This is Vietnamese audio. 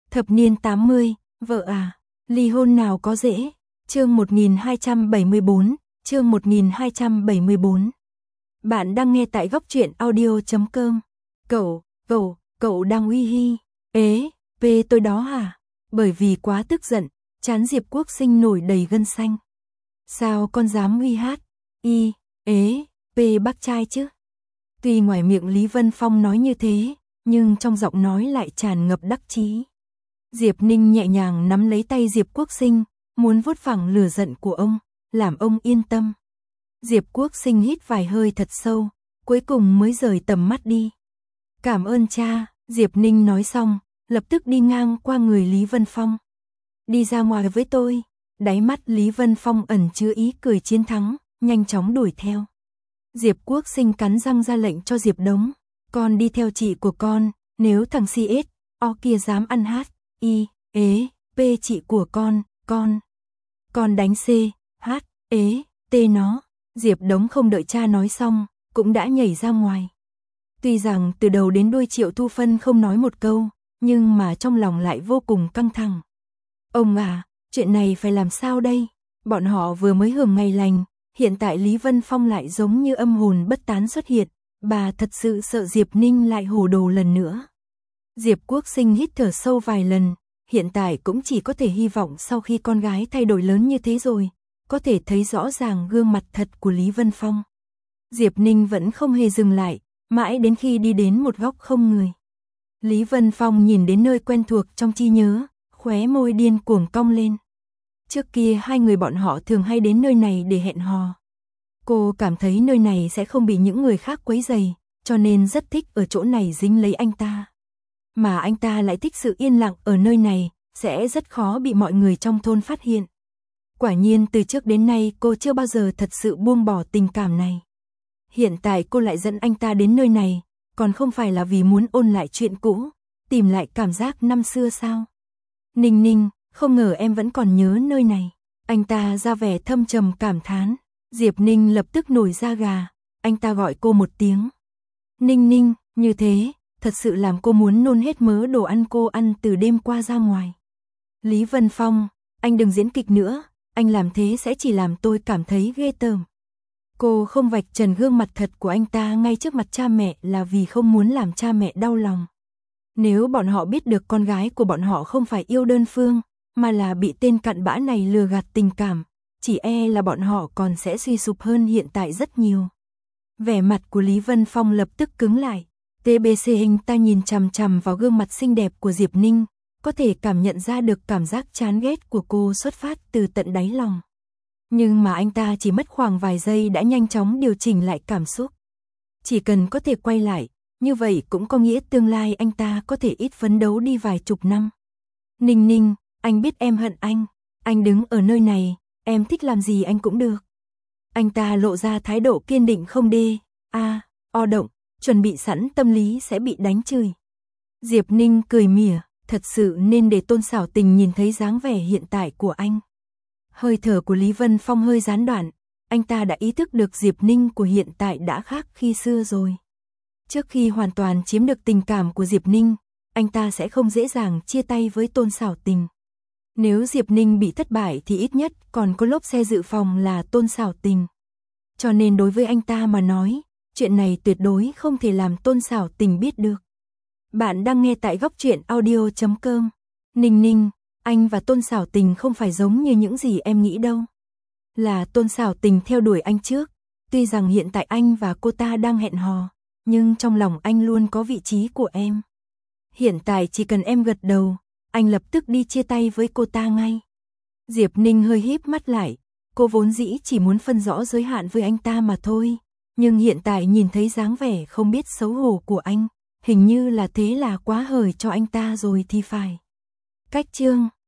Thập niên 80, vợ à, ly hôn nào có dễ. Chương 1274, chương 1274. Bạn đang nghe tại góc truyện audio.com. Cậu đang uy hi. Tôi đó hả? Bởi vì quá tức giận, trán Diệp Quốc Sinh nổi đầy gân xanh. Sao con dám uy hát? Bác trai chứ? Tuy ngoài miệng Lý Vân Phong nói như thế, nhưng trong giọng nói lại tràn ngập đắc chí. Diệp Ninh nhẹ nhàng nắm lấy tay Diệp Quốc Sinh, muốn vuốt phẳng lửa giận của ông, làm ông yên tâm. Diệp Quốc Sinh hít vài hơi thật sâu, cuối cùng mới rời tầm mắt đi. Cảm ơn cha, Diệp Ninh nói xong, lập tức đi ngang qua người Lý Vân Phong. Đi ra ngoài với tôi. Đáy mắt Lý Vân Phong ẩn chứa ý cười chiến thắng, nhanh chóng đuổi theo. Diệp Quốc Sinh cắn răng ra lệnh cho Diệp Đống. Con đi theo chị của con, nếu thằng CSO kia dám ăn hát, chị của con đánh T nó. Diệp Đống không đợi cha nói xong, cũng đã nhảy ra ngoài. Tuy rằng từ đầu đến đuôi Triệu Thu Phân không nói một câu, nhưng mà trong lòng lại vô cùng căng thẳng. Ông à, chuyện này phải làm sao đây? Bọn họ vừa mới hưởng ngày lành, hiện tại Lý Vân Phong lại giống như âm hồn bất tán xuất hiện, bà thật sự sợ Diệp Ninh lại hồ đồ lần nữa. Diệp Quốc Sinh hít thở sâu vài lần, hiện tại cũng chỉ có thể hy vọng sau khi con gái thay đổi lớn như thế rồi, có thể thấy rõ ràng gương mặt thật của Lý Vân Phong. Diệp Ninh vẫn không hề dừng lại, mãi đến khi đi đến một góc không người. Lý Vân Phong nhìn đến nơi quen thuộc trong trí nhớ, khóe môi điên cuồng cong lên. Trước kia hai người bọn họ thường hay đến nơi này để hẹn hò. Cô cảm thấy nơi này sẽ không bị những người khác quấy rầy, cho nên rất thích ở chỗ này dính lấy anh ta. Mà anh ta lại thích sự yên lặng ở nơi này, sẽ rất khó bị mọi người trong thôn phát hiện. Quả nhiên từ trước đến nay cô chưa bao giờ thật sự buông bỏ tình cảm này. Hiện tại cô lại dẫn anh ta đến nơi này, còn không phải là vì muốn ôn lại chuyện cũ, tìm lại cảm giác năm xưa sao? Ninh Ninh, không ngờ em vẫn còn nhớ nơi này. Anh ta ra vẻ thâm trầm cảm thán. Diệp Ninh lập tức nổi da gà, anh ta gọi cô một tiếng. Ninh Ninh, như thế, thật sự làm cô muốn nôn hết mớ đồ ăn cô ăn từ đêm qua ra ngoài. Lý Vân Phong, anh đừng diễn kịch nữa, anh làm thế sẽ chỉ làm tôi cảm thấy ghê tởm. Cô không vạch trần gương mặt thật của anh ta ngay trước mặt cha mẹ là vì không muốn làm cha mẹ đau lòng. Nếu bọn họ biết được con gái của bọn họ không phải yêu đơn phương, mà là bị tên cặn bã này lừa gạt tình cảm, chỉ e là bọn họ còn sẽ suy sụp hơn hiện tại rất nhiều. Vẻ mặt của Lý Vân Phong lập tức cứng lại. TBC hình ta nhìn chằm chằm vào gương mặt xinh đẹp của Diệp Ninh, có thể cảm nhận ra được cảm giác chán ghét của cô xuất phát từ tận đáy lòng. Nhưng mà anh ta chỉ mất khoảng vài giây đã nhanh chóng điều chỉnh lại cảm xúc. Chỉ cần có thể quay lại, như vậy cũng có nghĩa tương lai anh ta có thể ít phấn đấu đi vài chục năm. Ninh Ninh, anh biết em hận anh đứng ở nơi này, em thích làm gì anh cũng được. Anh ta lộ ra thái độ kiên định không động, chuẩn bị sẵn tâm lý sẽ bị đánh chửi. Diệp Ninh cười mỉa, thật sự nên để Tôn Xảo Tình nhìn thấy dáng vẻ hiện tại của anh. Hơi thở của Lý Vân Phong hơi gián đoạn, anh ta đã ý thức được Diệp Ninh của hiện tại đã khác khi xưa rồi. Trước khi hoàn toàn chiếm được tình cảm của Diệp Ninh, anh ta sẽ không dễ dàng chia tay với Tôn Xảo Tình. Nếu Diệp Ninh bị thất bại thì ít nhất còn có lốp xe dự phòng là Tôn Xảo Tình. Cho nên đối với anh ta mà nói, chuyện này tuyệt đối không thể làm Tôn Xảo Tình biết được. Bạn đang nghe tại góc truyện audio.com. Ninh Ninh, anh và Tôn Xảo Tình không phải giống như những gì em nghĩ đâu. Là Tôn Xảo Tình theo đuổi anh trước, tuy rằng hiện tại anh và cô ta đang hẹn hò, nhưng trong lòng anh luôn có vị trí của em. Hiện tại chỉ cần em gật đầu, anh lập tức đi chia tay với cô ta ngay. Diệp Ninh hơi híp mắt lại, cô vốn dĩ chỉ muốn phân rõ giới hạn với anh ta mà thôi, nhưng hiện tại nhìn thấy dáng vẻ không biết xấu hổ của anh, hình như là thế là quá hời cho anh ta rồi thì phải. Cách chương